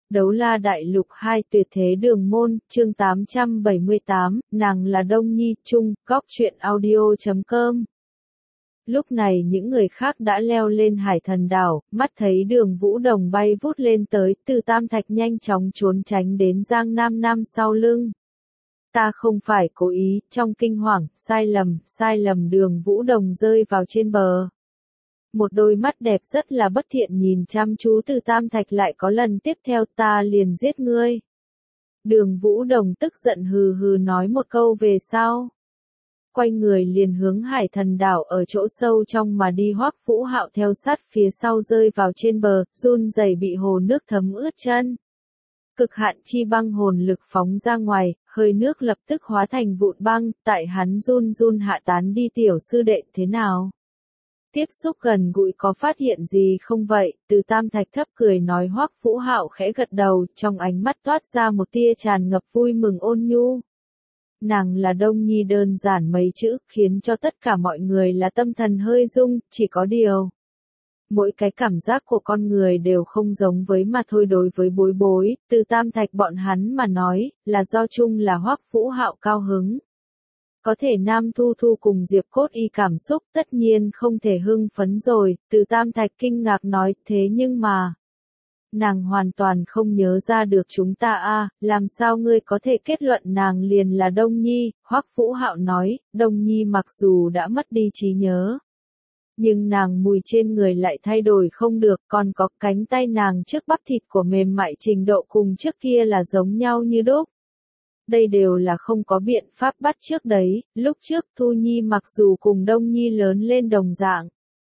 Đấu La Đại Lục 2 Tuyệt Thế Đường Môn, chương 878, nàng là Đông Nhi, Trung, Góc Truyện Audio.com. Lúc này những người khác đã leo lên Hải Thần Đảo, mắt thấy Đường Vũ Đồng bay vút lên tới, Từ Tam Thạch nhanh chóng trốn tránh đến Giang Nam Nam sau lưng. Ta không phải cố ý, trong kinh hoàng, sai lầm Đường Vũ Đồng rơi vào trên bờ. Một đôi mắt đẹp rất là bất thiện nhìn chăm chú Từ Tam Thạch lại có lần tiếp theo ta liền giết ngươi. Đường Vũ Đồng tức giận hừ hừ nói một câu về sau. Quay người liền hướng Hải Thần Đảo ở chỗ sâu trong mà đi. Hoắc Vũ Hạo theo sát phía sau rơi vào trên bờ, run rẩy bị hồ nước thấm ướt chân. Cực hạn chi băng hồn lực phóng ra ngoài, hơi nước lập tức hóa thành vụn băng, tại hắn run run hạ tán đi. Tiểu sư đệ thế nào? Tiếp xúc gần gũi có phát hiện gì không vậy? Từ Tam Thạch thấp cười nói. Hoắc Vũ Hạo khẽ gật đầu, trong ánh mắt toát ra một tia tràn ngập vui mừng ôn nhu. Nàng là Đông Nhi đơn giản mấy chữ, khiến cho tất cả mọi người là tâm thần hơi rung, chỉ có điều. Mỗi cái cảm giác của con người đều không giống với mà thôi. Đối với Bối Bối, Từ Tam Thạch bọn hắn mà nói, là do chung là Hoắc Vũ Hạo cao hứng. Có thể Nam Thu Thu cùng Diệp Cốt Y cảm xúc tất nhiên không thể hưng phấn rồi. Từ Tam Thạch kinh ngạc nói, thế nhưng mà. Nàng hoàn toàn không nhớ ra được chúng ta a, làm sao ngươi có thể kết luận nàng liền là Đông Nhi? Hoắc Vũ Hạo nói, Đông Nhi mặc dù đã mất đi trí nhớ. Nhưng nàng mùi trên người lại thay đổi không được, còn có cánh tay nàng trước bắp thịt của mềm mại trình độ cùng trước kia là giống nhau như đúc. Đây đều là không có biện pháp bắt trước đấy, lúc trước Thu Nhi mặc dù cùng Đông Nhi lớn lên đồng dạng.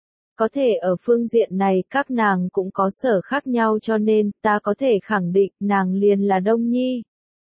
Có thể ở phương diện này các nàng cũng có sở khác nhau cho nên ta có thể khẳng định nàng liền là Đông Nhi.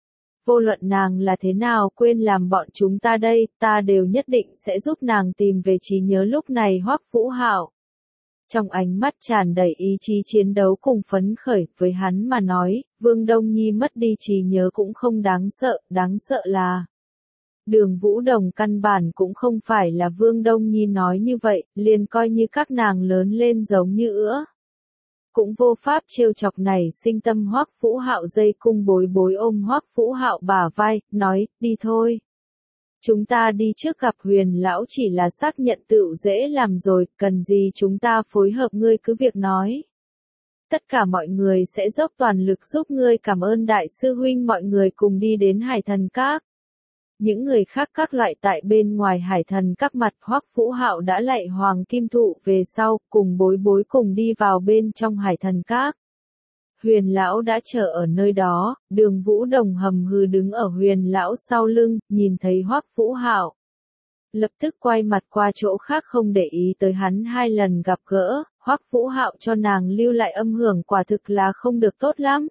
Vô luận nàng là thế nào quên làm bọn chúng ta đây, ta đều nhất định sẽ giúp nàng tìm về trí nhớ. Lúc này Hoắc Vũ Hạo trong ánh mắt tràn đầy ý chí chiến đấu cùng phấn khởi, với hắn mà nói, Vương Đông Nhi mất đi trí nhớ cũng không đáng sợ là Đường Vũ Đồng căn bản cũng không phải là Vương Đông Nhi nói như vậy, liền coi như các nàng lớn lên giống như ữa. Cũng vô pháp trêu chọc này sinh tâm. Hoắc Vũ Hạo dây cung Bối Bối ôm Hoắc Vũ Hạo bả vai, nói, đi thôi. Chúng ta đi trước gặp Huyền lão chỉ là xác nhận tựu dễ làm rồi, cần gì chúng ta phối hợp ngươi cứ việc nói. Tất cả mọi người sẽ dốc toàn lực giúp ngươi. Cảm ơn đại sư huynh. Mọi người cùng đi đến Hải Thần Các. Những người khác các loại tại bên ngoài Hải Thần Các mặt. Hoắc Vũ Hạo đã lạy Hoàng Kim Thụ về sau, cùng Bối Bối cùng đi vào bên trong Hải Thần Các. Huyền lão đã chờ ở nơi đó, Đường Vũ Đồng hầm hừ đứng ở Huyền lão sau lưng, nhìn thấy Hoắc Vũ Hạo, lập tức quay mặt qua chỗ khác không để ý tới hắn. Hai lần gặp gỡ, Hoắc Vũ Hạo cho nàng lưu lại âm hưởng quả thực là không được tốt lắm.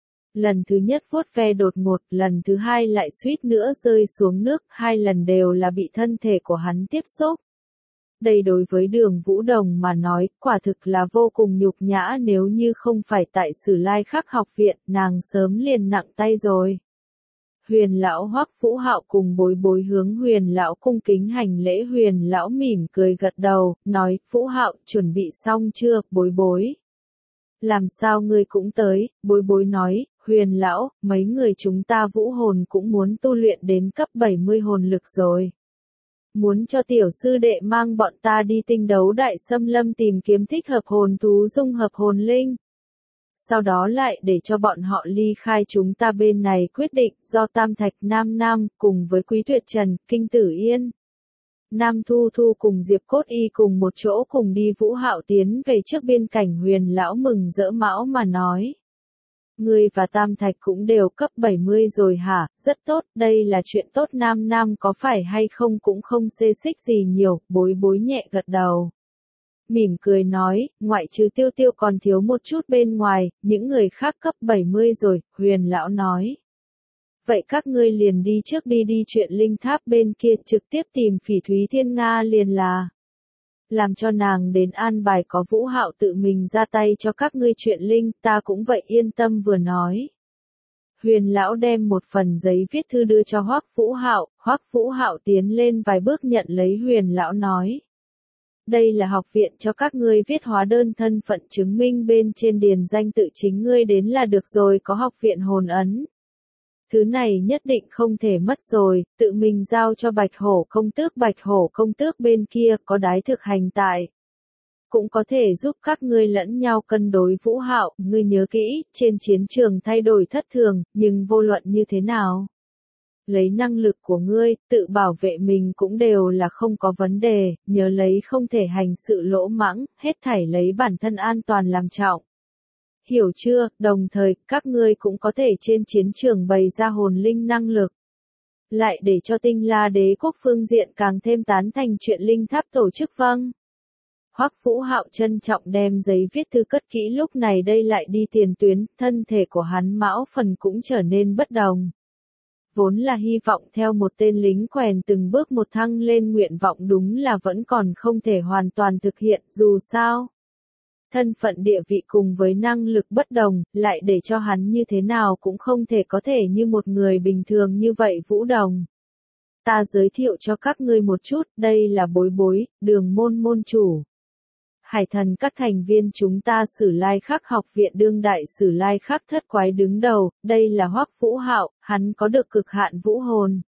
Lần thứ nhất vuốt ve đột ngột, lần thứ hai lại suýt nữa rơi xuống nước, hai lần đều là bị thân thể của hắn tiếp xúc. Đây đối với Đường Vũ Đồng mà nói, quả thực là vô cùng nhục nhã. Nếu như không phải tại Sử Lai Khắc học viện, nàng sớm liền nặng tay rồi. Huyền lão Hoắc Vũ Hạo cùng Bối Bối hướng Huyền lão cung kính hành lễ. Huyền lão mỉm cười gật đầu, nói, Vũ Hạo, chuẩn bị xong chưa? Bối Bối, làm sao ngươi cũng tới? Bối Bối nói, Huyền lão, mấy người chúng ta vũ hồn cũng muốn tu luyện đến cấp 70 hồn lực rồi. Muốn cho tiểu sư đệ mang bọn ta đi Tinh Đấu Đại Xâm Lâm tìm kiếm thích hợp hồn thú dung hợp hồn linh. Sau đó lại để cho bọn họ ly khai chúng ta bên này quyết định, do Tam Thạch Nam Nam, cùng với Quý Tuyệt Trần, Kinh Tử Yên, Nam Thu Thu cùng Diệp Cốt Y cùng một chỗ cùng đi. Vũ Hạo tiến về trước biên cảnh. Huyền lão mừng rỡ mão mà nói. Ngươi và Tam Thạch cũng đều cấp 70 rồi hả? Rất tốt, đây là chuyện tốt. Nam Nam có phải hay không cũng không xê xích gì nhiều. Bối Bối nhẹ gật đầu, mỉm cười nói, ngoại trừ Tiêu Tiêu còn thiếu một chút bên ngoài, những người khác cấp 70 rồi. Huyền lão nói. Vậy các ngươi liền đi trước đi chuyện linh tháp bên kia, trực tiếp tìm Phỉ Thúy Thiên Nga liền là. Làm cho nàng đến an bài, có Vũ Hạo tự mình ra tay cho các ngươi chuyện linh, ta cũng vậy yên tâm. Vừa nói, Huyền lão đem một phần giấy viết thư đưa cho Hoắc Vũ Hạo. Hoắc Vũ Hạo tiến lên vài bước nhận lấy. Huyền lão nói, đây là học viện cho các ngươi viết hóa đơn thân phận chứng minh bên trên điền danh tự chính ngươi đến là được rồi, có học viện hồn ấn. Thứ này nhất định không thể mất rồi, tự mình giao cho Bạch Hổ công tước bên kia có đái thực hành tại. Cũng có thể giúp các ngươi lẫn nhau cân đối. Vũ Hạo, ngươi nhớ kỹ, trên chiến trường thay đổi thất thường, nhưng vô luận như thế nào, lấy năng lực của ngươi, tự bảo vệ mình cũng đều là không có vấn đề, nhớ lấy không thể hành sự lỗ mãng, hết thảy lấy bản thân an toàn làm trọng. Hiểu chưa? Đồng thời, các ngươi cũng có thể trên chiến trường bày ra hồn linh năng lực. Lại để cho Tinh La Đế quốc phương diện càng thêm tán thành chuyện linh tháp tổ chức. Vâng. Hoắc Vũ Hạo trân trọng đem giấy viết thư cất kỹ, lúc này đây lại đi tiền tuyến, thân thể của hắn mão phần cũng trở nên bất đồng. Vốn là hy vọng theo một tên lính quèn từng bước một thăng lên nguyện vọng đúng là vẫn còn không thể hoàn toàn thực hiện, dù sao. Thân phận địa vị cùng với năng lực bất đồng, lại để cho hắn như thế nào cũng không thể có thể như một người bình thường như vậy. Vũ Đồng. Ta giới thiệu cho các ngươi một chút, đây là Bối Bối, Đường môn môn chủ. Hải thần các thành viên chúng ta Sử Lai Khắc học viện đương đại Sử Lai Khắc thất quái đứng đầu, đây là Hoắc Vũ Hạo, hắn có được cực hạn vũ hồn.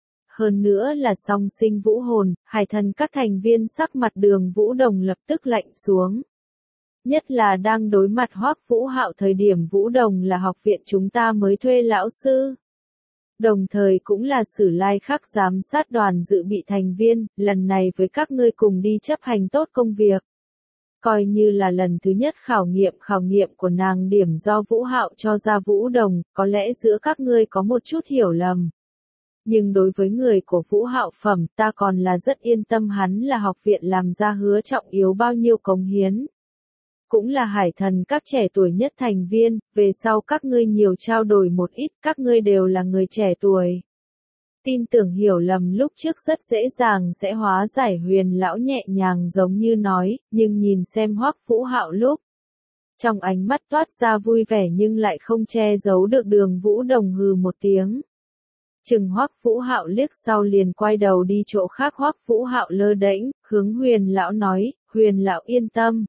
Hơn nữa là song sinh vũ hồn, hải thần các thành viên sắc mặt Đường Vũ Đồng lập tức lạnh xuống. Nhất là đang đối mặt Hoắc Vũ Hạo thời điểm. Vũ Đồng là học viện chúng ta mới thuê lão sư. Đồng thời cũng là Sử Lai Khắc giám sát đoàn dự bị thành viên, lần này với các ngươi cùng đi chấp hành tốt công việc. Coi như là lần thứ nhất khảo nghiệm của nàng điểm do Vũ Hạo cho ra. Vũ Đồng, có lẽ giữa các ngươi có một chút hiểu lầm. Nhưng đối với người của Vũ Hạo phẩm ta còn là rất yên tâm, hắn là học viện làm ra hứa trọng yếu bao nhiêu cống hiến. Cũng là hải thần các trẻ tuổi nhất thành viên, về sau các ngươi nhiều trao đổi một ít, các ngươi đều là người trẻ tuổi. Tin tưởng hiểu lầm lúc trước rất dễ dàng sẽ hóa giải. Huyền lão nhẹ nhàng giống như nói, nhưng nhìn xem Hoắc Vũ Hạo lúc. Trong ánh mắt toát ra vui vẻ nhưng lại không che giấu được. Đường Vũ Đồng hừ một tiếng. Chừng Hoắc Vũ Hạo liếc sau liền quay đầu đi chỗ khác. Hoắc Vũ Hạo lơ đễnh, hướng Huyền lão nói, Huyền lão yên tâm.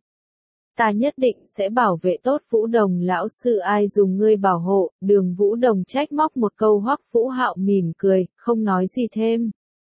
Ta nhất định sẽ bảo vệ tốt Vũ Đồng lão sư, ai dùng ngươi bảo hộ. Đường Vũ Đồng trách móc một câu. Hoắc Vũ Hạo mỉm cười, không nói gì thêm.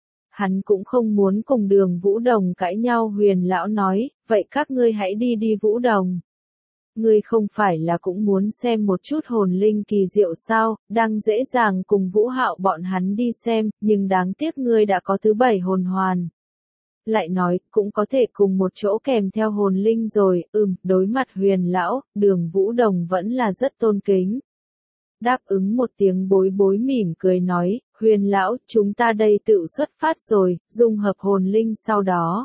Hắn cũng không muốn cùng Đường Vũ Đồng cãi nhau. Huyền lão nói, vậy các ngươi hãy đi đi. Vũ Đồng. Ngươi không phải là cũng muốn xem một chút hồn linh kỳ diệu sao, đang dễ dàng cùng Vũ Hạo bọn hắn đi xem, nhưng đáng tiếc ngươi đã có thứ 7 hồn hoàn. Lại nói, cũng có thể cùng một chỗ kèm theo hồn linh rồi. Đối mặt Huyền lão, Đường Vũ Đồng vẫn là rất tôn kính. Đáp ứng một tiếng. Bối Bối mỉm cười nói, Huyền lão, chúng ta đây tự xuất phát rồi, dung hợp hồn linh sau đó.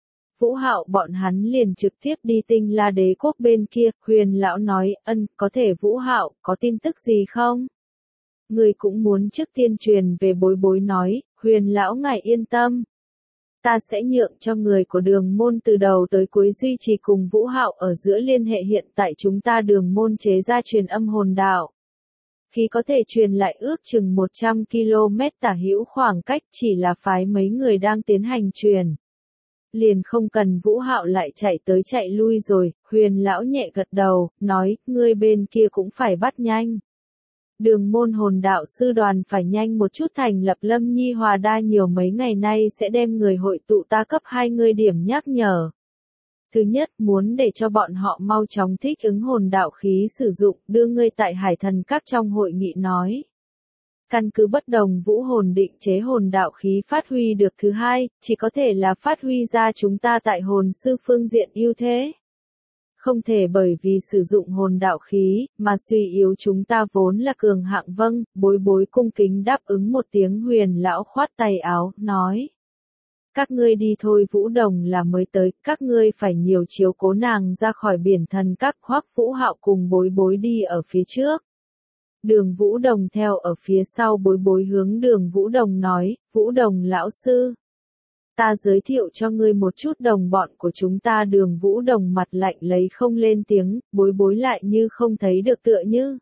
Vũ Hạo bọn hắn liền trực tiếp đi Tinh La Đế quốc bên kia. Huyền lão nói, có thể. Vũ Hạo, có tin tức gì không? Người cũng muốn trước tiên truyền về. Bối Bối nói, Huyền lão ngài yên tâm. Ta sẽ nhượng cho người của Đường môn từ đầu tới cuối duy trì cùng Vũ Hạo ở giữa liên hệ. Hiện tại chúng ta Đường môn chế ra truyền âm hồn đạo. Khi có thể truyền lại ước chừng 100 km tả hữu khoảng cách, chỉ là phái mấy người đang tiến hành truyền. Liền không cần Vũ Hạo lại chạy tới chạy lui rồi. Huyền lão nhẹ gật đầu, nói, ngươi bên kia cũng phải bắt nhanh. Đường môn hồn đạo sư đoàn phải nhanh một chút thành lập. Lâm Nhi Hòa Đa nhiều mấy ngày nay sẽ đem người hội tụ, ta cấp 2 ngươi điểm nhắc nhở. Thứ nhất, muốn để cho bọn họ mau chóng thích ứng hồn đạo khí sử dụng, đưa ngươi tại hải thần các trong hội nghị nói. Căn cứ bất đồng vũ hồn định chế hồn đạo khí phát huy được. Thứ hai, chỉ có thể là phát huy ra chúng ta tại hồn sư phương diện ưu thế. Không thể bởi vì sử dụng hồn đạo khí, mà suy yếu chúng ta vốn là cường hạng. Vâng. Bối Bối cung kính đáp ứng một tiếng. Huyền lão khoát tay áo, nói. Các ngươi đi thôi. Vũ Đồng là mới tới, các ngươi phải nhiều chiếu cố nàng ra khỏi biển thần các. Hoắc Vũ Hạo cùng Bối Bối đi ở phía trước. Đường Vũ Đồng theo ở phía sau. Bối Bối hướng Đường Vũ Đồng nói, Vũ Đồng lão sư. Ta giới thiệu cho ngươi một chút đồng bọn của chúng ta. Đường Vũ Đồng mặt lạnh lấy không lên tiếng. Bối Bối lại như không thấy được tựa như.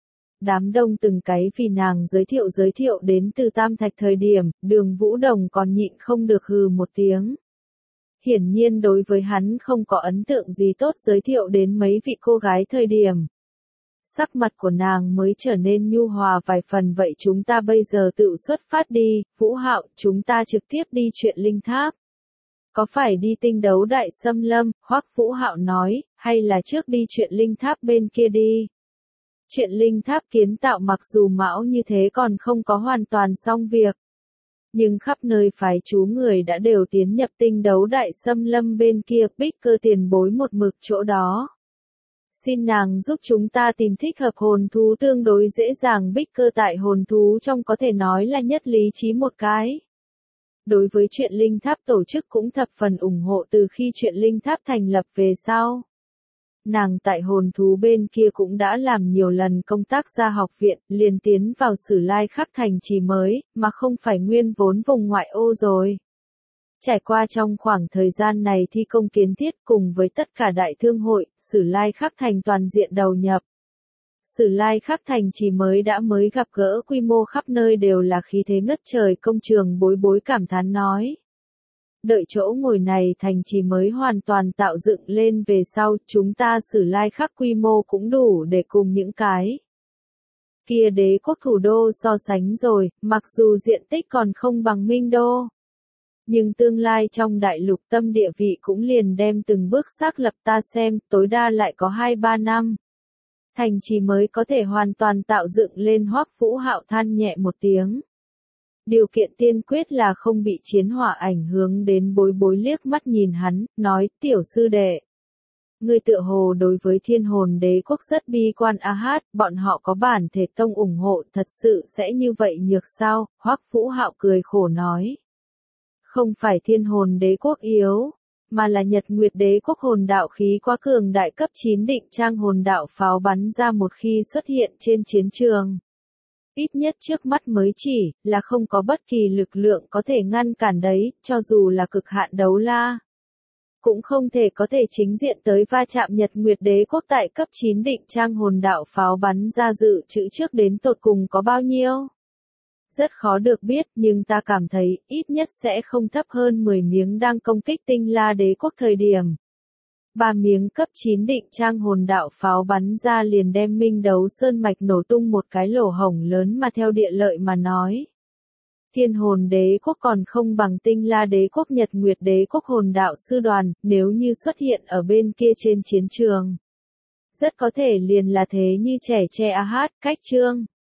Đám đông từng cái vì nàng giới thiệu đến từ Tam Thạch thời điểm, Đường Vũ Đồng còn nhịn không được hừ một tiếng. hiển nhiên đối với hắn không có ấn tượng gì tốt giới thiệu đến mấy vị cô gái thời điểm. Sắc mặt của nàng mới trở nên nhu hòa vài phần. Vậy chúng ta bây giờ tự xuất phát đi, Vũ Hạo, chúng ta trực tiếp đi Truyện Linh Tháp. Có phải đi tinh đấu đại xâm lâm, Hoắc Vũ Hạo nói, hay là trước đi Truyện Linh Tháp bên kia đi? Truyện Linh Tháp kiến tạo mặc dù mão như thế còn không có hoàn toàn xong việc. Nhưng khắp nơi phái chú người đã đều tiến nhập tinh đấu đại xâm lâm bên kia, Bích Cơ tiền bối một mực chỗ đó. Xin nàng giúp chúng ta tìm thích hợp hồn thú tương đối dễ dàng. Bích Cơ tại hồn thú trong có thể nói là nhất lý trí một cái. Đối với Truyện Linh Tháp tổ chức cũng thập phần ủng hộ từ khi Truyện Linh Tháp thành lập về sau. Nàng tại hồn thú bên kia cũng đã làm nhiều lần công tác ra học viện, liền tiến vào Sử Lai Khắc thành trì mới, mà không phải nguyên vốn vùng ngoại ô rồi. Trải qua trong khoảng thời gian này thi công kiến thiết cùng với tất cả đại thương hội, Sử Lai Khắc thành toàn diện đầu nhập. Sử Lai Khắc thành trì mới đã mới gặp gỡ quy mô khắp nơi đều là khí thế ngất trời. Công trường Bối Bối cảm thán nói. Đợi chỗ ngồi này thành trì mới hoàn toàn tạo dựng lên về sau, chúng ta Sử Lai Khắc quy mô cũng đủ để cùng những cái kia đế quốc thủ đô so sánh rồi, mặc dù diện tích còn không bằng Minh Đô. Nhưng tương lai trong đại lục tâm địa vị cũng liền đem từng bước xác lập, ta xem, tối đa lại có 2-3 năm. Thành trì mới có thể hoàn toàn tạo dựng lên. Hoắc Vũ Hạo than nhẹ một tiếng. Điều kiện tiên quyết là không bị chiến hỏa ảnh hưởng đến. Bối Bối liếc mắt nhìn hắn, nói, tiểu sư đệ. Ngươi tựa hồ đối với Thiên Hồn Đế quốc rất bi quan. Hát, bọn họ có bản thể tông ủng hộ, thật sự sẽ như vậy nhược sao? Hoắc Vũ Hạo cười khổ nói. Không phải Thiên Hồn Đế quốc yếu, mà là Nhật Nguyệt Đế quốc hồn đạo khí quá cường đại. Cấp 9 định trang hồn đạo pháo bắn ra một khi xuất hiện trên chiến trường. Ít nhất trước mắt mới chỉ là không có bất kỳ lực lượng có thể ngăn cản đấy, cho dù là cực hạn đấu la. Cũng không thể có thể chính diện tới va chạm. Nhật Nguyệt Đế quốc tại cấp 9 định trang hồn đạo pháo bắn ra dự trữ trước đến tột cùng có bao nhiêu? Rất khó được biết, nhưng ta cảm thấy, ít nhất sẽ không thấp hơn 10 miếng đang công kích Tinh La Đế quốc thời điểm. 3 miếng cấp 9 định trang hồn đạo pháo bắn ra liền đem Minh Đấu Sơn mạch nổ tung một cái lỗ hổng lớn, mà theo địa lợi mà nói. Thiên Hồn Đế quốc còn không bằng Tinh La Đế quốc. Nhật Nguyệt Đế quốc hồn đạo sư đoàn, nếu như xuất hiện ở bên kia trên chiến trường. Rất có thể liền là thế như trẻ tre. Hát, cách chương.